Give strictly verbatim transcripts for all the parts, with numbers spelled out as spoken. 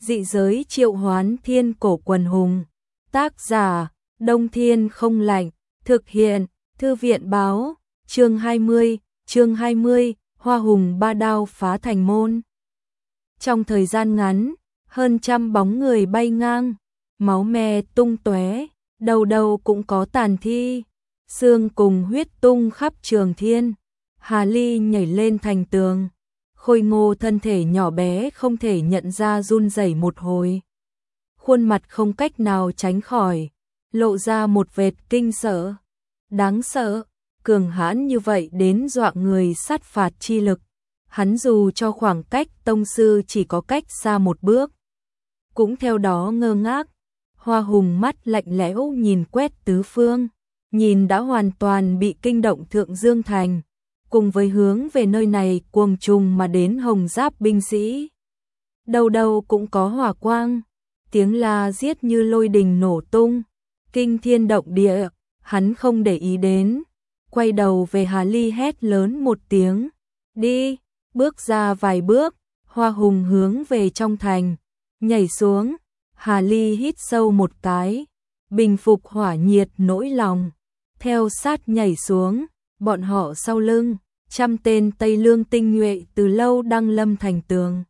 Dị giới triệu hoán thiên cổ quần hùng. Tác giả, Đông Thiên không lạnh. Thực hiện, Thư viện báo. Chương hai mươi, chương hai mươi, Hoa hùng ba đao phá thành môn. Trong thời gian ngắn, hơn trăm bóng người bay ngang, máu me tung tóe, đầu đầu cũng có tàn thi, xương cùng huyết tung khắp trường thiên. Hà Ly nhảy lên thành tường, khôi ngô thân thể nhỏ bé không thể nhận ra run rẩy một hồi. Khuôn mặt không cách nào tránh khỏi, lộ ra một vệt kinh sợ. Đáng sợ, cường hãn như vậy đến dọa người sát phạt chi lực. Hắn dù cho khoảng cách tông sư chỉ có cách xa một bước, cũng theo đó ngơ ngác. Hoa hùng mắt lạnh lẽo nhìn quét tứ phương, nhìn đã hoàn toàn bị kinh động Thượng Dương Thành, cùng với hướng về nơi này cuồng trùng mà đến hồng giáp binh sĩ. Đầu đầu cũng có hỏa quang, tiếng la giết như lôi đình nổ tung, kinh thiên động địa. Hắn không để ý đến, quay đầu về Hà Ly hét lớn một tiếng, đi. Bước ra vài bước, Hoa hùng hướng về trong thành, nhảy xuống. Hà Ly hít sâu một cái, bình phục hỏa nhiệt nỗi lòng, theo sát nhảy xuống. Bọn họ sau lưng, trăm tên Tây Lương tinh nhuệ từ lâu đang lâm thành tường.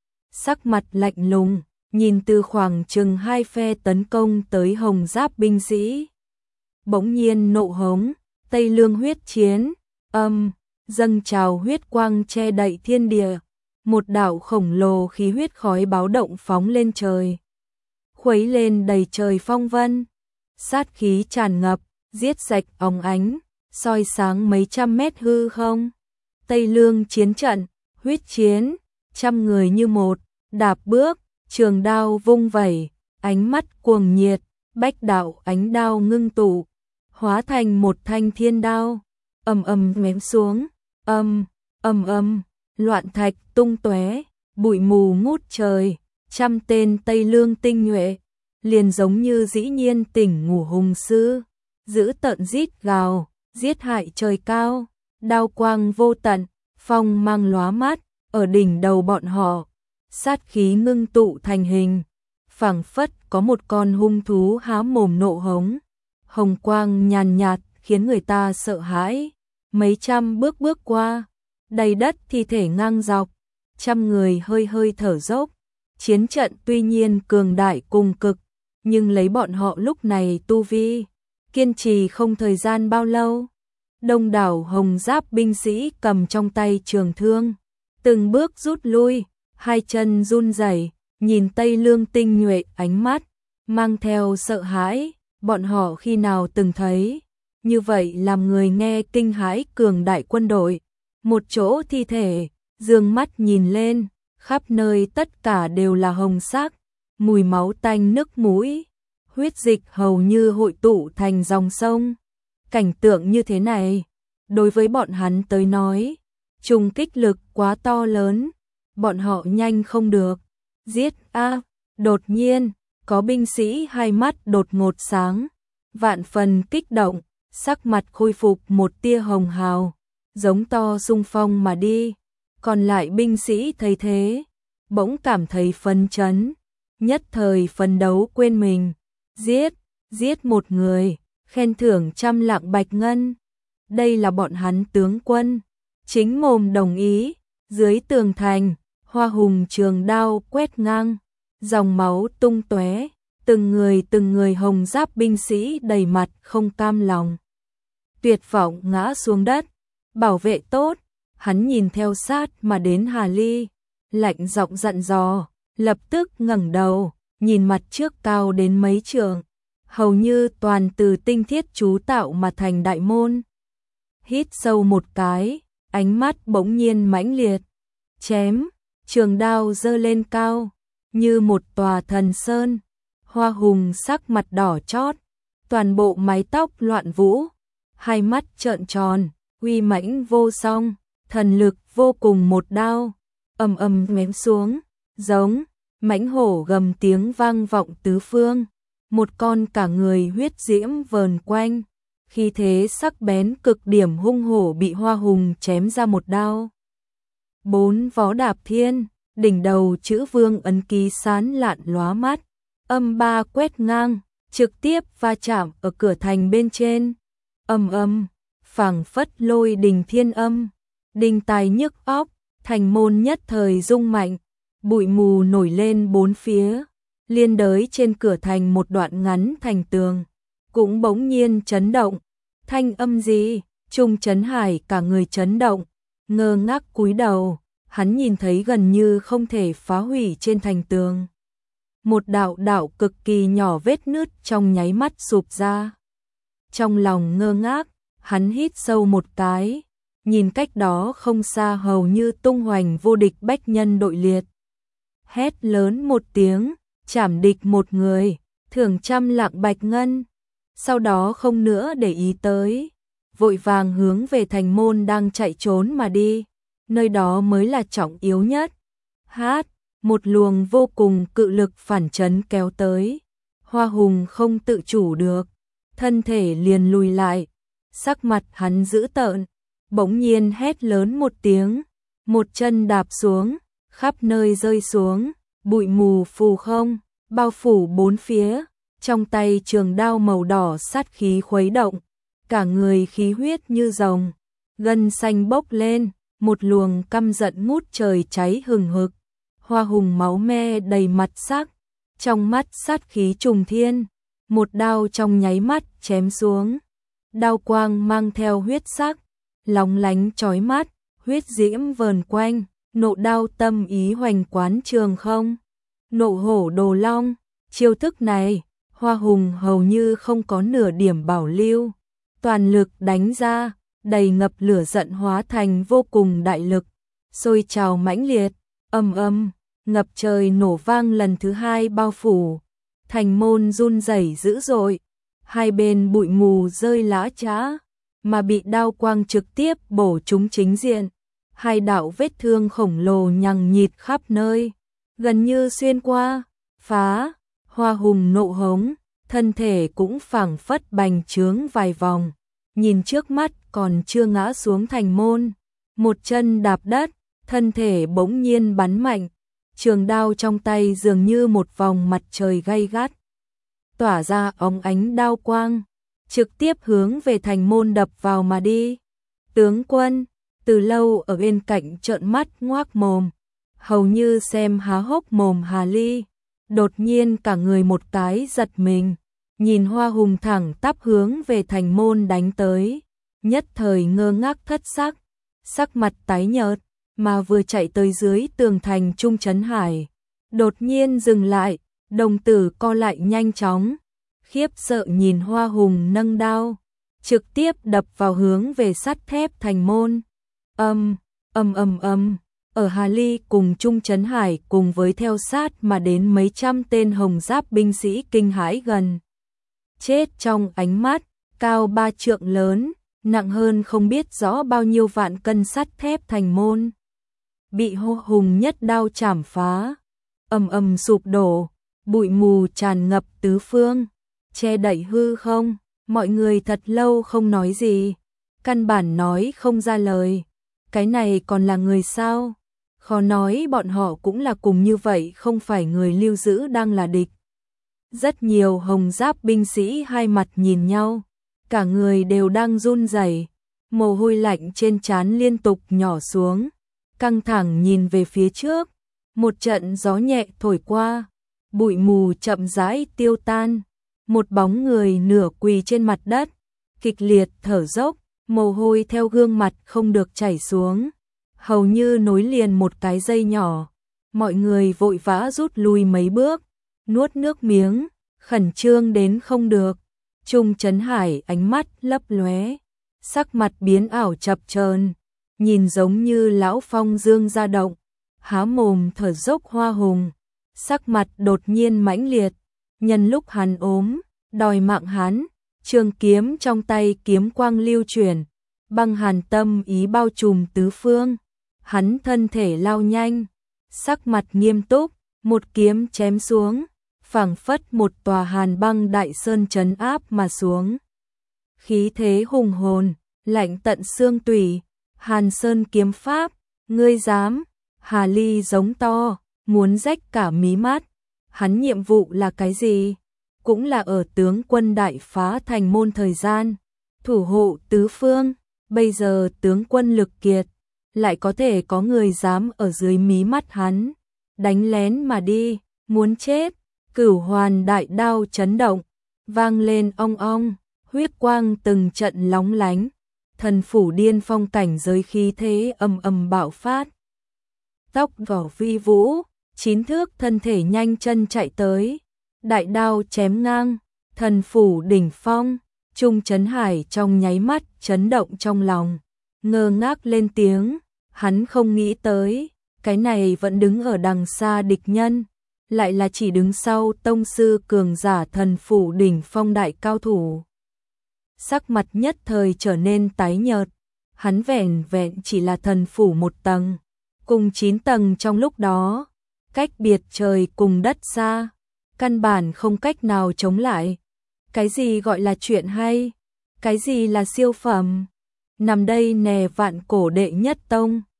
Sắc mặt lạnh lùng, nhìn từ khoảng chừng hai phe tấn công tới hồng giáp binh sĩ. Bỗng nhiên nộ hống, Tây Lương huyết chiến, âm, dâng trào huyết quang che đậy thiên địa. Một đạo khổng lồ khí huyết khói báo động phóng lên trời, khuấy lên đầy trời phong vân. Sát khí tràn ngập, giết sạch óng ánh, soi sáng mấy trăm mét hư không. Tây Lương chiến trận, huyết chiến, trăm người như một, đạp bước, trường đao vung vẩy, ánh mắt cuồng nhiệt, bách đạo ánh đao ngưng tụ, hóa thành một thanh thiên đao, ầm ầm ném xuống, ầm, ầm ầm, loạn thạch tung tóe, bụi mù ngút trời. Trăm tên Tây Lương tinh nhuệ, liền giống như dĩ nhiên tỉnh ngủ hùng sư, giữ tợn rít gào, giết hại trời cao, đao quang vô tận, phong mang lóa mắt, ở đỉnh đầu bọn họ, sát khí ngưng tụ thành hình, phảng phất có một con hung thú há mồm nộ hống. Hồng quang nhàn nhạt khiến người ta sợ hãi. Mấy trăm bước bước qua, đầy đất thi thể ngang dọc, trăm người hơi hơi thở dốc. Chiến trận tuy nhiên cường đại cùng cực, nhưng lấy bọn họ lúc này tu vi, kiên trì không thời gian bao lâu. Đông đảo hồng giáp binh sĩ cầm trong tay trường thương, từng bước rút lui, hai chân run rẩy, nhìn Tây Lương tinh nhuệ, ánh mắt mang theo sợ hãi. Bọn họ khi nào từng thấy như vậy làm người nghe kinh hãi cường đại quân đội. Một chỗ thi thể, dương mắt nhìn lên, khắp nơi tất cả đều là hồng sắc, mùi máu tanh nức mũi, huyết dịch hầu như hội tụ thành dòng sông. Cảnh tượng như thế này, đối với bọn hắn tới nói, trùng kích lực quá to lớn, bọn họ nhanh không được. Giết a! Đột nhiên, có binh sĩ hai mắt đột ngột sáng, vạn phần kích động, sắc mặt khôi phục một tia hồng hào, giống to xung phong mà đi. Còn lại binh sĩ thấy thế, bỗng cảm thấy phấn chấn, nhất thời phấn đấu quên mình. Giết, giết một người, khen thưởng trăm lạng bạch ngân. Đây là bọn hắn tướng quân, chính mồm đồng ý. Dưới tường thành, Hoa hùng trường đao quét ngang, dòng máu tung tóe, từng người từng người hồng giáp binh sĩ đầy mặt không cam lòng, tuyệt vọng ngã xuống đất. Bảo vệ tốt. Hắn nhìn theo sát mà đến Hà Ly, lạnh giọng dặn dò, lập tức ngẩng đầu, nhìn mặt trước cao đến mấy trượng, hầu như toàn từ tinh thiết chú tạo mà thành đại môn. Hít sâu một cái, ánh mắt bỗng nhiên mãnh liệt, chém, trường đao giơ lên cao, như một tòa thần sơn. Hoa hùng sắc mặt đỏ chót, toàn bộ mái tóc loạn vũ, hai mắt trợn tròn, uy mãnh vô song, thần lực vô cùng. Một đao ầm ầm ném xuống, giống mãnh hổ gầm tiếng vang vọng tứ phương. Một con cả người huyết diễm vờn quanh, khi thế sắc bén cực điểm hung hổ bị Hoa hùng chém ra một đao. Bốn vó đạp thiên, đỉnh đầu chữ vương ấn ký sán lạn lóa mắt, âm ba quét ngang, trực tiếp va chạm ở cửa thành bên trên. Âm âm, phảng phất lôi đình thiên âm, đình tài nhức óc, thành môn nhất thời rung mạnh, bụi mù nổi lên bốn phía, liên đới trên cửa thành một đoạn ngắn thành tường, cũng bỗng nhiên chấn động. Thanh âm gì? Trung Trấn Hải cả người chấn động, ngơ ngác cúi đầu, hắn nhìn thấy gần như không thể phá hủy trên thành tường. Một đạo đạo cực kỳ nhỏ vết nứt trong nháy mắt sụp ra. Trong lòng ngơ ngác, hắn hít sâu một cái, nhìn cách đó không xa hầu như tung hoành vô địch bách nhân đội liệt. Hét lớn một tiếng, chảm địch một người, thưởng trăm lạng bạch ngân. Sau đó không nữa để ý tới, vội vàng hướng về thành môn đang chạy trốn mà đi, nơi đó mới là trọng yếu nhất. Hát, một luồng vô cùng cự lực phản chấn kéo tới, Hoa Hùng không tự chủ được, thân thể liền lùi lại, sắc mặt hắn dữ tợn, bỗng nhiên hét lớn một tiếng, một chân đạp xuống, khắp nơi rơi xuống, bụi mù phù không, bao phủ bốn phía, trong tay trường đao màu đỏ sát khí khuấy động, cả người khí huyết như rồng, gân xanh bốc lên, một luồng căm giận ngút trời cháy hừng hực. Hoa Hùng máu me đầy mặt sắc, trong mắt sát khí trùng thiên, một đao trong nháy mắt chém xuống. Đao quang mang theo huyết sắc, lóng lánh chói mắt, huyết diễm vờn quanh, nộ đao tâm ý hoành quán trường không. Nộ hổ đồ long, chiêu thức này, Hoa Hùng hầu như không có nửa điểm bảo lưu, toàn lực đánh ra, đầy ngập lửa giận hóa thành vô cùng đại lực, sôi trào mãnh liệt, âm âm, ngập trời nổ vang lần thứ hai bao phủ, thành môn run rẩy dữ dội, hai bên bụi mù rơi lã chã, mà bị đao quang trực tiếp bổ trúng chính diện, hai đạo vết thương khổng lồ nhằng nhịt khắp nơi, gần như xuyên qua, phá. Hoa Hùng nộ hống, thân thể cũng phảng phất bành trướng vài vòng, nhìn trước mắt còn chưa ngã xuống thành môn, một chân đạp đất, thân thể bỗng nhiên bắn mạnh, trường đao trong tay dường như một vòng mặt trời gay gắt, tỏa ra óng ánh đao quang, trực tiếp hướng về thành môn đập vào mà đi. Tướng quân, từ lâu ở bên cạnh trợn mắt ngoác mồm, hầu như xem há hốc mồm Hà Ly, đột nhiên cả người một cái giật mình, nhìn Hoa Hùng thẳng tắp hướng về thành môn đánh tới, nhất thời ngơ ngác thất sắc, sắc mặt tái nhợt, mà vừa chạy tới dưới tường thành Trung Trấn Hải, đột nhiên dừng lại, đồng tử co lại nhanh chóng, khiếp sợ nhìn Hoa Hùng nâng đao, trực tiếp đập vào hướng về sắt thép thành môn. Âm, âm âm âm, ở Hà Ly cùng Trung Trấn Hải cùng với theo sát mà đến mấy trăm tên hồng giáp binh sĩ kinh hãi gần chết trong ánh mắt, cao ba trượng lớn, nặng hơn không biết rõ bao nhiêu vạn cân sắt thép thành môn, bị Hoa Hùng nhất đao chảm phá, ầm ầm sụp đổ, bụi mù tràn ngập tứ phương, che đậy hư không, mọi người thật lâu không nói gì, căn bản nói không ra lời, cái này còn là người sao? Khó nói bọn họ cũng là cùng như vậy, không phải người lưu giữ đang là địch. Rất nhiều hồng giáp binh sĩ hai mặt nhìn nhau, cả người đều đang run rẩy, mồ hôi lạnh trên trán liên tục nhỏ xuống, căng thẳng nhìn về phía trước, một trận gió nhẹ thổi qua, bụi mù chậm rãi tiêu tan, một bóng người nửa quỳ trên mặt đất, kịch liệt thở dốc, mồ hôi theo gương mặt không được chảy xuống, hầu như nối liền một cái dây nhỏ, mọi người vội vã rút lui mấy bước, nuốt nước miếng, khẩn trương đến không được. Trung Trấn Hải ánh mắt lấp lóe, sắc mặt biến ảo chập chờn, nhìn giống như lão phong dương ra động, há mồm thở dốc. Hoa Hùng, sắc mặt đột nhiên mãnh liệt, nhân lúc hắn ốm, đòi mạng hắn, trường kiếm trong tay kiếm quang lưu chuyển, băng hàn tâm ý bao trùm tứ phương, hắn thân thể lao nhanh, sắc mặt nghiêm túc, một kiếm chém xuống, phảng phất một tòa hàn băng đại sơn trấn áp mà xuống. Khí thế hùng hồn, lạnh tận xương tủy, Hàn Sơn kiếm pháp, ngươi dám? Hà Ly giống to, muốn rách cả mí mắt. Hắn nhiệm vụ là cái gì? Cũng là ở tướng quân đại phá thành môn thời gian, thủ hộ tứ phương. Bây giờ tướng quân lực kiệt, lại có thể có người dám ở dưới mí mắt hắn đánh lén mà đi, muốn chết. Cửu hoàn đại đao chấn động, vang lên ong ong, huyết quang từng trận lóng lánh. Thần phủ điên phong cảnh giới khí thế ầm ầm bạo phát. Tóc vỏ vi vũ, chín thước thân thể nhanh chân chạy tới, đại đao chém ngang, thần phủ đỉnh phong. Trung Chấn Hải trong nháy mắt chấn động trong lòng, ngơ ngác lên tiếng. Hắn không nghĩ tới, cái này vẫn đứng ở đằng xa địch nhân, lại là chỉ đứng sau tông sư cường giả thần phủ đỉnh phong đại cao thủ. Sắc mặt nhất thời trở nên tái nhợt, hắn vẻn vẹn chỉ là thần phủ một tầng, cùng chín tầng trong lúc đó, cách biệt trời cùng đất xa, căn bản không cách nào chống lại. Cái gì gọi là chuyện hay? Cái gì là siêu phẩm? Nằm đây nè vạn cổ đệ nhất tông.